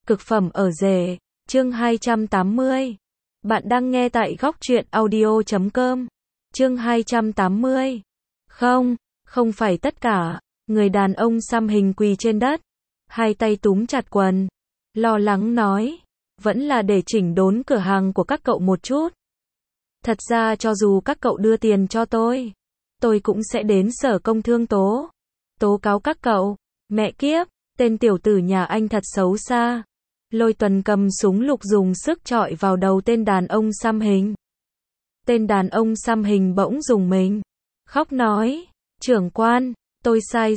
Cực phẩm ở rể, chương 280. Bạn đang nghe tại góc truyện audio.com. Chương 280. Không phải tất cả. Người đàn ông xăm hình quỳ trên đất, hai tay túm chặt quần, lo lắng nói, vẫn là để chỉnh đốn cửa hàng của các cậu một chút. Thật ra cho dù các cậu đưa tiền cho tôi cũng sẽ đến sở công thương tố cáo các cậu. Mẹ kiếp, tên tiểu tử nhà anh thật xấu xa. Lôi Tuần cầm súng lục dùng sức chọi vào đầu tên đàn ông xăm hình. Tên đàn ông xăm hình bỗng rùng mình, khóc nói, trưởng quan, tôi sai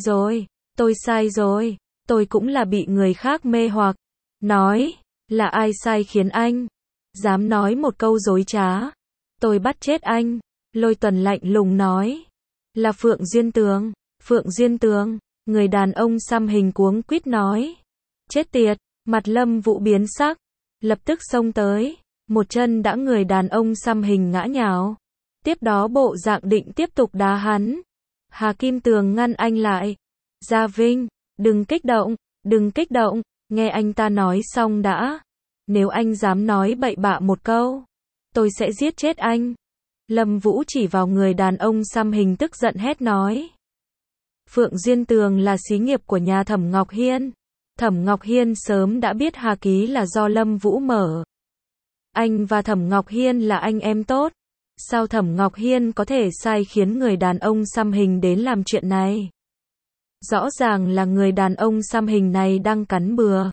rồi, tôi cũng là bị người khác mê hoặc. Nói, là ai sai khiến anh dám nói một câu dối trá? Tôi bắt chết anh. Lôi Tuần lạnh lùng nói, là Phượng Duyên Tường. Người đàn ông xăm hình cuống quýt nói, chết tiệt. Mặt Lâm Vũ biến sắc, lập tức xông tới, một chân đã người đàn ông xăm hình ngã nhào. Tiếp đó bộ dạng định tiếp tục đá hắn. Hà Kim Tường ngăn anh lại. Gia Vinh, đừng kích động, nghe anh ta nói xong đã. Nếu anh dám nói bậy bạ một câu, tôi sẽ giết chết anh. Lâm Vũ chỉ vào người đàn ông xăm hình tức giận hét nói. Phượng Duyên Tường là xí nghiệp của nhà Thẩm Ngọc Hiên. Thẩm Ngọc Hiên sớm đã biết Hà Ký là do Lâm Vũ mở. Anh và Thẩm Ngọc Hiên là anh em tốt. Sao Thẩm Ngọc Hiên có thể sai khiến người đàn ông xăm hình đến làm chuyện này? Rõ ràng là người đàn ông xăm hình này đang cắn bừa.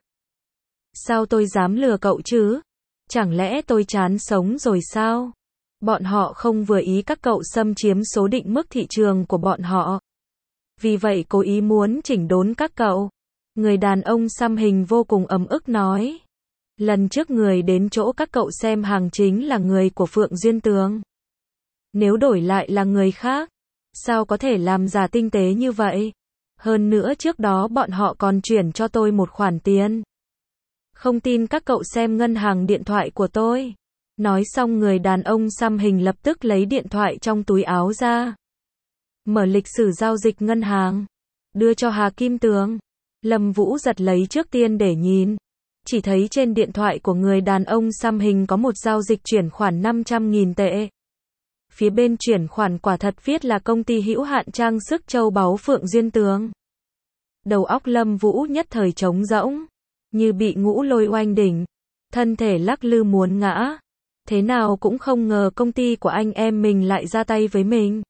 Sao tôi dám lừa cậu chứ? Chẳng lẽ tôi chán sống rồi sao? Bọn họ không vừa ý các cậu xâm chiếm số định mức thị trường của bọn họ. Vì vậy cố ý muốn chỉnh đốn các cậu. Người đàn ông xăm hình vô cùng ấm ức nói. Lần trước người đến chỗ các cậu xem hàng chính là người của Phượng Duyên Tường. Nếu đổi lại là người khác, sao có thể làm giả tinh tế như vậy? Hơn nữa trước đó bọn họ còn chuyển cho tôi một khoản tiền. Không tin các cậu xem ngân hàng điện thoại của tôi. Nói xong người đàn ông xăm hình lập tức lấy điện thoại trong túi áo ra. Mở lịch sử giao dịch ngân hàng, đưa cho Hà Kim Tường. Lâm Vũ giật lấy trước tiên để nhìn. Chỉ thấy trên điện thoại của người đàn ông xăm hình có một giao dịch chuyển khoản 500.000 tệ. Phía bên chuyển khoản quả thật viết là công ty hữu hạn trang sức châu báu Phượng Duyên Tường. Đầu óc Lâm Vũ nhất thời trống rỗng, như bị ngũ lôi oanh đỉnh, thân thể lắc lư muốn ngã. Thế nào cũng không ngờ công ty của anh em mình lại ra tay với mình.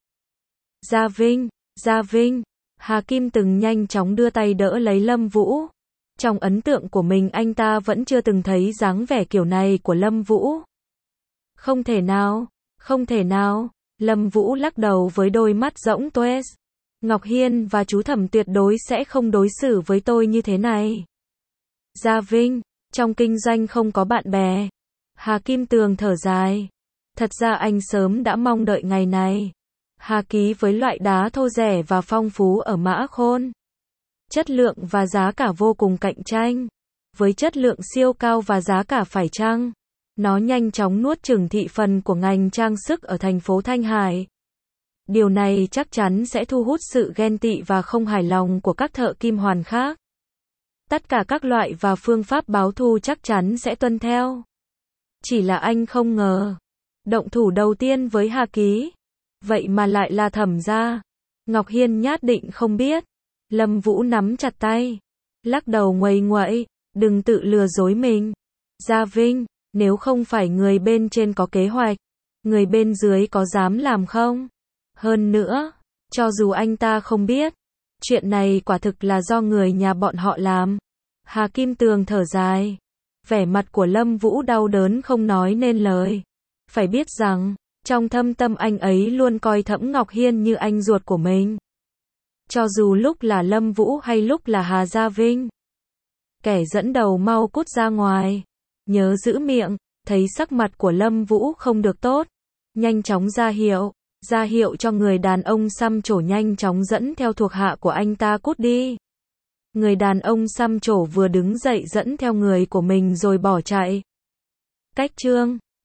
Gia Vinh. Hà Kim Tường nhanh chóng đưa tay đỡ lấy Lâm Vũ. Trong ấn tượng của mình anh ta vẫn chưa từng thấy dáng vẻ kiểu này của Lâm Vũ. Không thể nào. Lâm Vũ lắc đầu với đôi mắt rỗng tuếch. Ngọc Hiên và chú Thẩm tuyệt đối sẽ không đối xử với tôi như thế này. Gia Vinh, trong kinh doanh không có bạn bè. Hà Kim Tường thở dài. Thật ra anh sớm đã mong đợi ngày này. Hà Ký với loại đá thô rẻ và phong phú ở Mã Khôn. Chất lượng và giá cả vô cùng cạnh tranh. Với chất lượng siêu cao và giá cả phải chăng, nó nhanh chóng nuốt chửng thị phần của ngành trang sức ở thành phố Thanh Hải. Điều này chắc chắn sẽ thu hút sự ghen tị và không hài lòng của các thợ kim hoàn khác. Tất cả các loại và phương pháp báo thù chắc chắn sẽ tuân theo. Chỉ là anh không ngờ, động thủ đầu tiên với Hà Ký, vậy mà lại là Thẩm gia. Ngọc Hiên nhát định không biết. Lâm Vũ nắm chặt tay, lắc đầu nguầy nguậy, đừng tự lừa dối mình. Gia Vinh, nếu không phải người bên trên có kế hoạch, người bên dưới có dám làm không? Hơn nữa, cho dù anh ta không biết, chuyện này quả thực là do người nhà bọn họ làm. Hà Kim Tường thở dài. Vẻ mặt của Lâm Vũ đau đớn không nói nên lời. Phải biết rằng, trong thâm tâm anh ấy luôn coi Thẩm Ngọc Hiên như anh ruột của mình. Cho dù lúc là Lâm Vũ hay lúc là Hà Gia Vinh. Kẻ dẫn đầu mau cút ra ngoài. Nhớ giữ miệng. Thấy sắc mặt của Lâm Vũ không được tốt, nhanh chóng ra hiệu cho người đàn ông xăm trổ nhanh chóng dẫn theo thuộc hạ của anh ta cút đi. Người đàn ông xăm trổ vừa đứng dậy dẫn theo người của mình rồi bỏ chạy. Cách chương